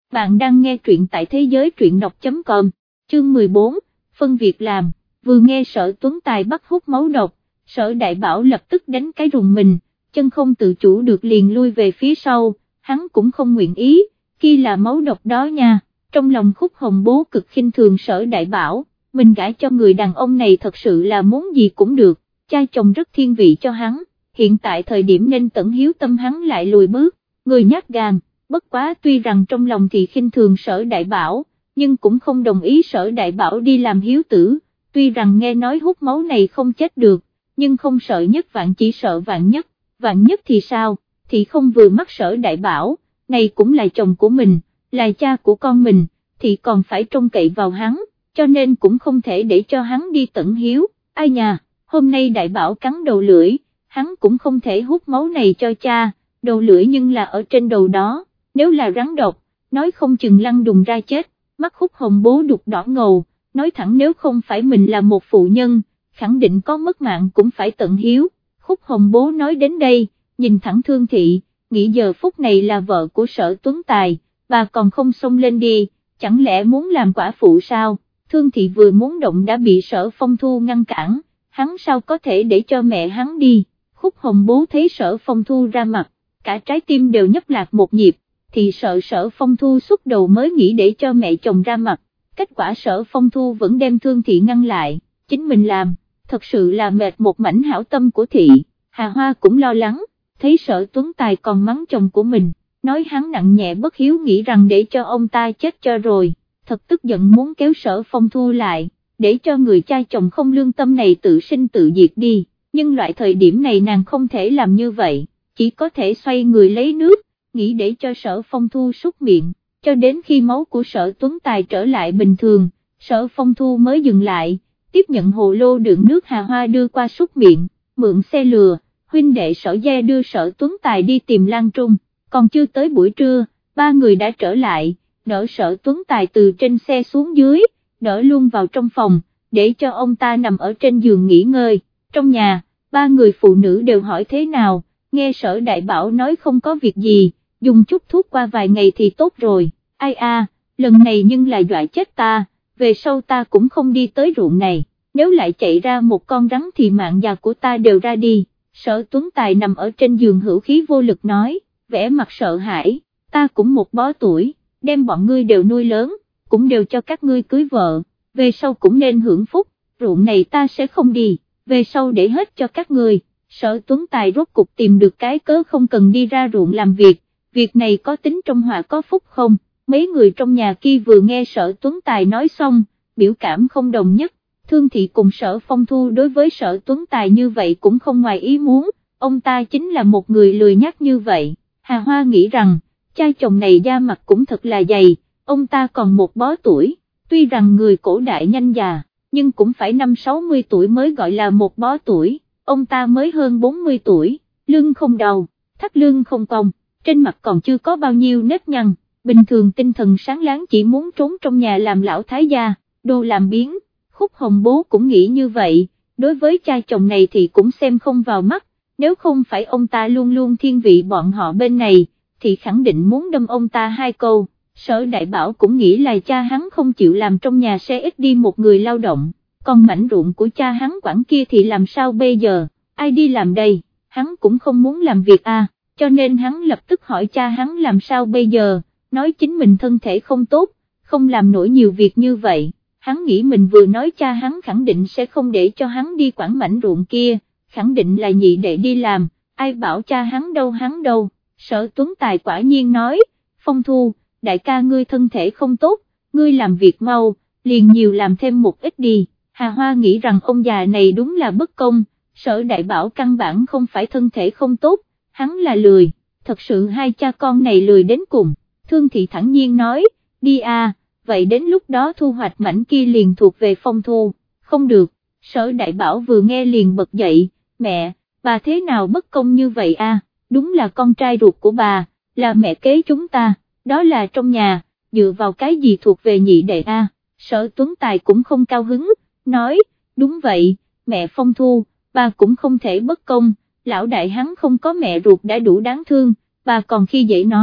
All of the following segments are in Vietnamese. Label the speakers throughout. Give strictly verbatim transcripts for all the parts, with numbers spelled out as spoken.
Speaker 1: bạn đang nghe truyện tại thế giới truyện đọc chấm com, chương mười bốn, phân việc làm, vừa nghe Sở Tuấn Tài bắt hút máu độc, Sở Đại Bảo lập tức đánh cái rùng mình, chân không tự chủ được liền lui về phía sau, hắn cũng không nguyện ý, kia là máu độc đó nha, trong lòng Khúc Hồng Bố cực khinh thường Sở Đại Bảo, mình gả cho người đàn ông này thật sự là muốn gì cũng được, cha chồng rất thiên vị cho hắn, hiện tại thời điểm nên tận hiếu tâm hắn lại lùi bước, người nhát gan. Bất quá tuy rằng trong lòng thì khinh thường Sở Đại Bảo, nhưng cũng không đồng ý Sở Đại Bảo đi làm hiếu tử, tuy rằng nghe nói hút máu này không chết được, nhưng không sợ nhất vạn chỉ sợ vạn nhất, vạn nhất thì sao, thì không vừa mắt Sở Đại Bảo, này cũng là chồng của mình, là cha của con mình, thì còn phải trông cậy vào hắn, cho nên cũng không thể để cho hắn đi tận hiếu, ai nhà, hôm nay Đại Bảo cắn đầu lưỡi, hắn cũng không thể hút máu này cho cha, đầu lưỡi nhưng là ở trên đầu đó. Nếu là rắn độc, nói không chừng lăn đùng ra chết, mắt Khúc Hồng Bố đục đỏ ngầu, nói thẳng nếu không phải mình là một phụ nhân, khẳng định có mất mạng cũng phải tận hiếu. Khúc Hồng Bố nói đến đây, nhìn thẳng Thương Thị, nghĩ giờ phút này là vợ của Sở Tuấn Tài, bà còn không xông lên đi, chẳng lẽ muốn làm quả phụ sao? Thương Thị vừa muốn động đã bị Sở Phong Thu ngăn cản, hắn sao có thể để cho mẹ hắn đi? Khúc Hồng Bố thấy Sở Phong Thu ra mặt, cả trái tim đều nhấp lạc một nhịp, thì sợ Sở Phong Thu xuất đầu mới nghĩ để cho mẹ chồng ra mặt, kết quả Sở Phong Thu vẫn đem Thương Thị ngăn lại, chính mình làm, thật sự là mệt một mảnh hảo tâm của Thị. Hà Hoa cũng lo lắng, thấy Sở Tuấn Tài còn mắng chồng của mình, nói hắn nặng nhẹ bất hiếu, nghĩ rằng để cho ông ta chết cho rồi, thật tức giận muốn kéo Sở Phong Thu lại, để cho người cha chồng không lương tâm này tự sinh tự diệt đi, nhưng loại thời điểm này nàng không thể làm như vậy, chỉ có thể xoay người lấy nước, nghĩ để cho Sở Phong Thu súc miệng, cho đến khi máu của Sở Tuấn Tài trở lại bình thường, Sở Phong Thu mới dừng lại, tiếp nhận hồ lô đựng nước Hà Hoa đưa qua súc miệng, mượn xe lừa, huynh đệ Sở Gia đưa Sở Tuấn Tài đi tìm Lan Trung, còn chưa tới buổi trưa, ba người đã trở lại, đỡ Sở Tuấn Tài từ trên xe xuống dưới, đỡ luôn vào trong phòng, để cho ông ta nằm ở trên giường nghỉ ngơi, trong nhà, ba người phụ nữ đều hỏi thế nào, nghe Sở Đại Bảo nói không có việc gì, dùng chút thuốc qua vài ngày thì tốt rồi, ai a, lần này nhưng là dọa chết ta, về sau ta cũng không đi tới ruộng này, nếu lại chạy ra một con rắn thì mạng già của ta đều ra đi. Sở Tuấn Tài nằm ở trên giường hữu khí vô lực nói, vẻ mặt sợ hãi, ta cũng một bó tuổi, đem bọn ngươi đều nuôi lớn, cũng đều cho các ngươi cưới vợ, về sau cũng nên hưởng phúc, ruộng này ta sẽ không đi, về sau để hết cho các ngươi. Sở Tuấn Tài rốt cục tìm được cái cớ không cần đi ra ruộng làm việc, việc này có tính trong họa có phúc không? Mấy người trong nhà kia vừa nghe Sở Tuấn Tài nói xong, biểu cảm không đồng nhất, Thương Thị cùng Sở Phong Thu đối với Sở Tuấn Tài như vậy cũng không ngoài ý muốn, ông ta chính là một người lười nhác như vậy. Hà Hoa nghĩ rằng, cha chồng này da mặt cũng thật là dày, ông ta còn một bó tuổi, tuy rằng người cổ đại nhanh già, nhưng cũng phải năm sáu mươi tuổi mới gọi là một bó tuổi, ông ta mới hơn bốn mươi tuổi, lưng không đầu, thắt lưng không cong, trên mặt còn chưa có bao nhiêu nếp nhăn, bình thường tinh thần sáng láng chỉ muốn trốn trong nhà làm lão thái gia, đồ làm biếng. Khúc Hồng Bố cũng nghĩ như vậy, đối với cha chồng này thì cũng xem không vào mắt, nếu không phải ông ta luôn luôn thiên vị bọn họ bên này, thì khẳng định muốn đâm ông ta hai câu. Sở Đại Bảo cũng nghĩ là cha hắn không chịu làm trong nhà sẽ ít đi một người lao động, còn mảnh ruộng của cha hắn quản kia thì làm sao bây giờ, ai đi làm đây, hắn cũng không muốn làm việc à, cho nên hắn lập tức hỏi cha hắn làm sao bây giờ, nói chính mình thân thể không tốt, không làm nổi nhiều việc như vậy. Hắn nghĩ mình vừa nói cha hắn khẳng định sẽ không để cho hắn đi quản mảnh ruộng kia, khẳng định là nhị đệ đi làm, ai bảo cha hắn đâu hắn đâu. Sở Tuấn Tài quả nhiên nói, Phong Thu, đại ca ngươi thân thể không tốt, ngươi làm việc mau, liền nhiều làm thêm một ít đi. Hà Hoa nghĩ rằng ông già này đúng là bất công, Sở Đại Bảo căn bản không phải thân thể không tốt, hắn là lười, thật sự hai cha con này lười đến cùng. Thương Thị thẳng nhiên nói, đi à, vậy đến lúc đó thu hoạch mảnh kia liền thuộc về Phong Thu, không được. Sở Đại Bảo vừa nghe liền bật dậy, mẹ, bà thế nào bất công như vậy à, đúng là con trai ruột của bà, là mẹ kế chúng ta, đó là trong nhà, dựa vào cái gì thuộc về nhị đệ à. Sở Tuấn Tài cũng không cao hứng, nói, đúng vậy, mẹ Phong Thu, bà cũng không thể bất công, lão đại hắn không có mẹ ruột đã đủ đáng thương, bà còn khi dễ nó,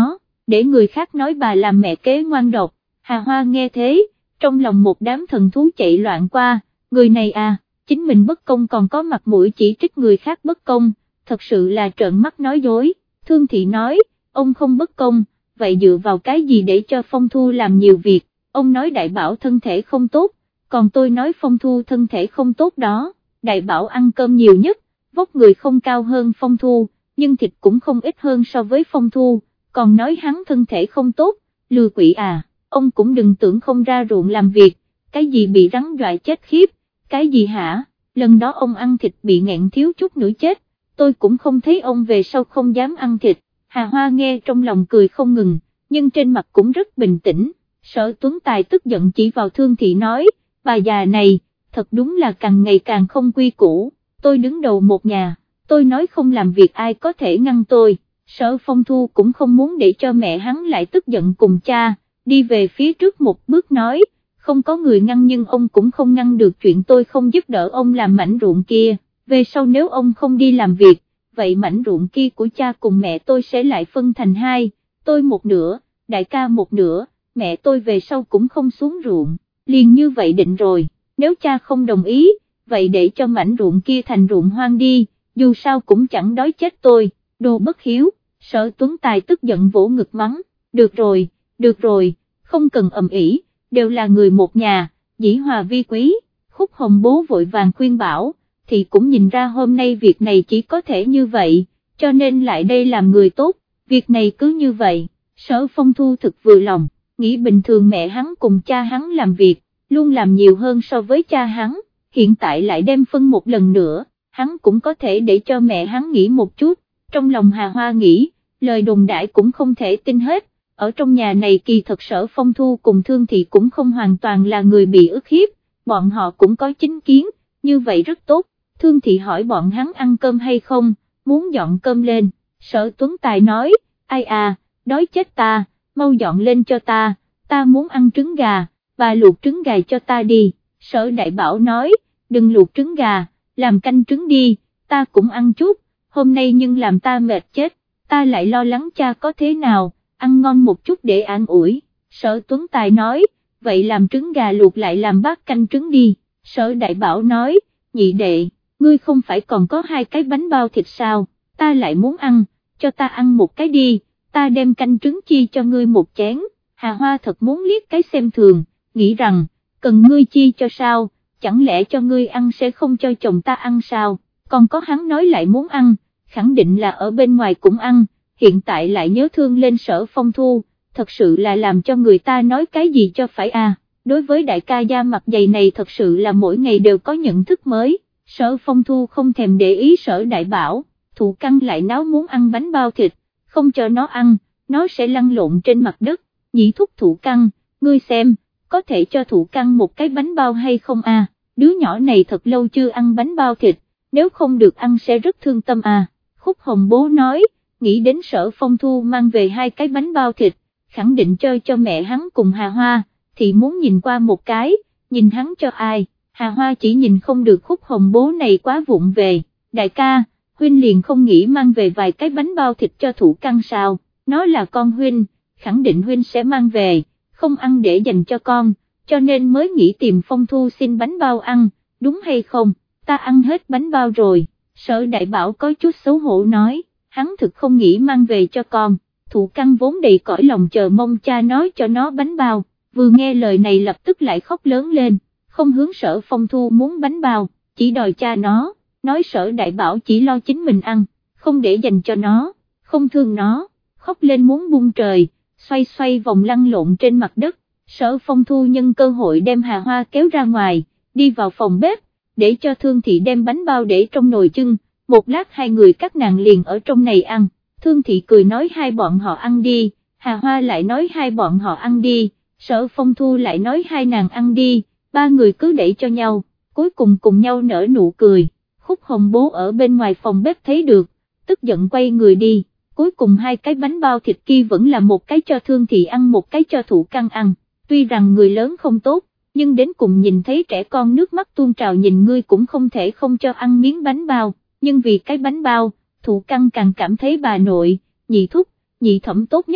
Speaker 1: để người khác nói bà làm mẹ kế ngoan độc. Hà Hoa nghe thế, trong lòng một đám thần thú chạy loạn qua, người này à, chính mình bất công còn có mặt mũi chỉ trích người khác bất công, thật sự là trợn mắt nói dối. Thương Thị nói, ông không bất công, vậy dựa vào cái gì để cho Phong Thu làm nhiều việc, ông nói Đại Bảo thân thể không tốt, còn tôi nói Phong Thu thân thể không tốt đó. Đại Bảo ăn cơm nhiều nhất, vóc người không cao hơn Phong Thu, nhưng thịt cũng không ít hơn so với Phong Thu, còn nói hắn thân thể không tốt, lừa quỷ à, ông cũng đừng tưởng không ra ruộng làm việc, cái gì bị rắn dọa chết khiếp, cái gì hả, lần đó ông ăn thịt bị nghẹn thiếu chút nữa chết, tôi cũng không thấy ông về sau không dám ăn thịt. Hà Hoa nghe trong lòng cười không ngừng, nhưng trên mặt cũng rất bình tĩnh. Sở Tuấn Tài tức giận chỉ vào Thương Thị nói, bà già này, thật đúng là càng ngày càng không quy củ, tôi đứng đầu một nhà, tôi nói không làm việc ai có thể ngăn tôi. Sở Phong Thu cũng không muốn để cho mẹ hắn lại tức giận cùng cha, đi về phía trước một bước nói, không có người ngăn nhưng ông cũng không ngăn được chuyện tôi không giúp đỡ ông làm mảnh ruộng kia, về sau nếu ông không đi làm việc, vậy mảnh ruộng kia của cha cùng mẹ tôi sẽ lại phân thành hai, tôi một nửa, đại ca một nửa, mẹ tôi về sau cũng không xuống ruộng, liền như vậy định rồi, nếu cha không đồng ý, vậy để cho mảnh ruộng kia thành ruộng hoang đi, dù sao cũng chẳng đói chết tôi, đồ bất hiếu. Sở Tuấn Tài tức giận vỗ ngực mắng, được rồi, được rồi, không cần ầm ĩ, đều là người một nhà, dĩ hòa vi quý. Khúc Hồng Bố vội vàng khuyên bảo, thì cũng nhìn ra hôm nay việc này chỉ có thể như vậy, cho nên lại đây làm người tốt, việc này cứ như vậy. Sở Phong Thu thực vừa lòng, nghĩ bình thường mẹ hắn cùng cha hắn làm việc, luôn làm nhiều hơn so với cha hắn, hiện tại lại đem phân một lần nữa, hắn cũng có thể để cho mẹ hắn nghỉ một chút. Trong lòng Hà Hoa nghĩ, lời đồn đại cũng không thể tin hết, ở trong nhà này kỳ thật Sở Phong Thu cùng Thương Thị cũng không hoàn toàn là người bị ức hiếp, bọn họ cũng có chính kiến, như vậy rất tốt. Thương Thị hỏi bọn hắn ăn cơm hay không, muốn dọn cơm lên, Sở Tuấn Tài nói, ai à, đói chết ta, mau dọn lên cho ta, ta muốn ăn trứng gà, bà luộc trứng gà cho ta đi. Sở Đại Bảo nói, đừng luộc trứng gà, làm canh trứng đi, ta cũng ăn chút, hôm nay nhưng làm ta mệt chết, ta lại lo lắng cha có thế nào, ăn ngon một chút để an ủi. Sở Tuấn Tài nói, vậy làm trứng gà luộc lại làm bát canh trứng đi. Sở Đại Bảo nói, nhị đệ, ngươi không phải còn có hai cái bánh bao thịt sao, ta lại muốn ăn, cho ta ăn một cái đi, ta đem canh trứng chi cho ngươi một chén. Hà Hoa thật muốn liếc cái xem thường, nghĩ rằng, cần ngươi chi cho sao, chẳng lẽ cho ngươi ăn sẽ không cho chồng ta ăn sao, còn có hắn nói lại muốn ăn, khẳng định là ở bên ngoài cũng ăn, hiện tại lại nhớ thương lên Sở Phong Thu, thật sự là làm cho người ta nói cái gì cho phải à. Đối với đại ca da mặt dày này thật sự là mỗi ngày đều có nhận thức mới. Sở Phong Thu không thèm để ý Sở Đại Bảo, Thụ Căn lại náo muốn ăn bánh bao thịt, không cho nó ăn, nó sẽ lăn lộn trên mặt đất. Nhị thúc Thụ Căn, ngươi xem, có thể cho Thụ Căn một cái bánh bao hay không à, đứa nhỏ này thật lâu chưa ăn bánh bao thịt, nếu không được ăn sẽ rất thương tâm à. Khúc Hồng Bố nói, nghĩ đến Sở Phong Thu mang về hai cái bánh bao thịt, khẳng định chơi cho mẹ hắn cùng Hà Hoa, thì muốn nhìn qua một cái, nhìn hắn cho ai. Hà Hoa chỉ nhìn không được Khúc Hồng Bố này quá vụng về, đại ca, huynh liền không nghĩ mang về vài cái bánh bao thịt cho Thụ Căn sao, nó là con huynh, khẳng định huynh sẽ mang về, không ăn để dành cho con, cho nên mới nghĩ tìm Phong Thu xin bánh bao ăn, đúng hay không, ta ăn hết bánh bao rồi. Sở Đại Bảo có chút xấu hổ nói, hắn thực không nghĩ mang về cho con. Thụ Căn vốn đầy cõi lòng chờ mong cha nói cho nó bánh bao, vừa nghe lời này lập tức lại khóc lớn lên, không hướng Sở Phong Thu muốn bánh bao, chỉ đòi cha nó, nói Sở Đại Bảo chỉ lo chính mình ăn, không để dành cho nó, không thương nó, khóc lên muốn buông trời, xoay xoay vòng lăn lộn trên mặt đất. Sở Phong Thu nhân cơ hội đem Hà Hoa kéo ra ngoài, đi vào phòng bếp, để cho Thương Thị đem bánh bao để trong nồi chưng, một lát hai người các nàng liền ở trong này ăn. Thương Thị cười nói hai bọn họ ăn đi, Hà Hoa lại nói hai bọn họ ăn đi, Sở Phong Thu lại nói hai nàng ăn đi, ba người cứ đẩy cho nhau, cuối cùng cùng nhau nở nụ cười. Khúc Hồng Bố ở bên ngoài phòng bếp thấy được, tức giận quay người đi, cuối cùng hai cái bánh bao thịt kia vẫn là một cái cho Thương Thị ăn một cái cho Thụ Căn ăn, tuy rằng người lớn không tốt, nhưng đến cùng nhìn thấy trẻ con nước mắt tuôn trào nhìn ngươi cũng không thể không cho ăn miếng bánh bao, nhưng vì cái bánh bao, Thụ Căn càng cảm thấy bà nội, nhị thúc, nhị thẩm tốt nhất,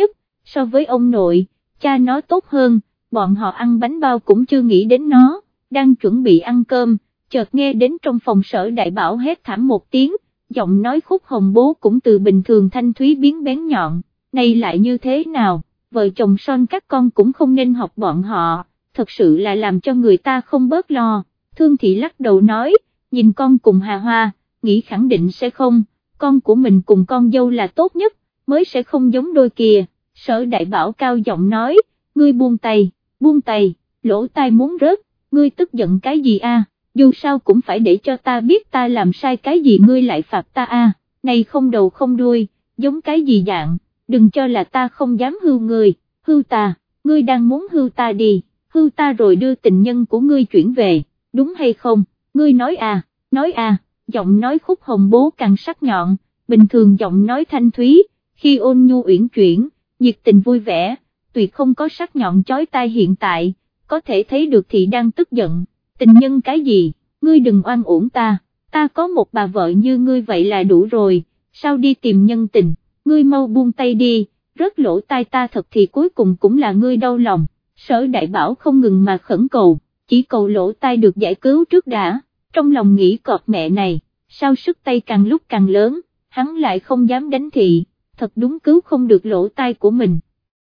Speaker 1: so với ông nội, cha nó tốt hơn, bọn họ ăn bánh bao cũng chưa nghĩ đến nó, đang chuẩn bị ăn cơm, chợt nghe đến trong phòng Sở Đại Bảo hét thảm một tiếng, giọng nói Khúc Hồng Bố cũng từ bình thường thanh thúy biến bén nhọn, này lại như thế nào, vợ chồng son các con cũng không nên học bọn họ, thật sự là làm cho người ta không bớt lo. Thương Thị lắc đầu nói, nhìn con cùng Hà Hoa, nghĩ khẳng định sẽ không, con của mình cùng con dâu là tốt nhất, mới sẽ không giống đôi kia. Sở Đại Bảo cao giọng nói, ngươi buông tay, buông tay, lỗ tai muốn rớt, ngươi tức giận cái gì a? Dù sao cũng phải để cho ta biết ta làm sai cái gì ngươi lại phạt ta a, này không đầu không đuôi, giống cái gì dạng, đừng cho là ta không dám hưu ngươi, hưu ta, ngươi đang muốn hưu ta đi, hưu ta rồi đưa tình nhân của ngươi chuyển về, đúng hay không, ngươi nói à, nói à, giọng nói Khúc Hồng Bố càng sắc nhọn, bình thường giọng nói thanh thúy, khi ôn nhu uyển chuyển, nhiệt tình vui vẻ, tuyệt không có sắc nhọn chói tai hiện tại, có thể thấy được Thị đang tức giận, tình nhân cái gì, ngươi đừng oan uổng ta, ta có một bà vợ như ngươi vậy là đủ rồi, sao đi tìm nhân tình, ngươi mau buông tay đi, rớt lỗ tai ta thật thì cuối cùng cũng là ngươi đau lòng. Sở Đại Bảo không ngừng mà khẩn cầu, chỉ cầu lỗ tai được giải cứu trước đã, trong lòng nghĩ cọp mẹ này, sao sức tay càng lúc càng lớn, hắn lại không dám đánh Thị, thật đúng cứu không được lỗ tai của mình.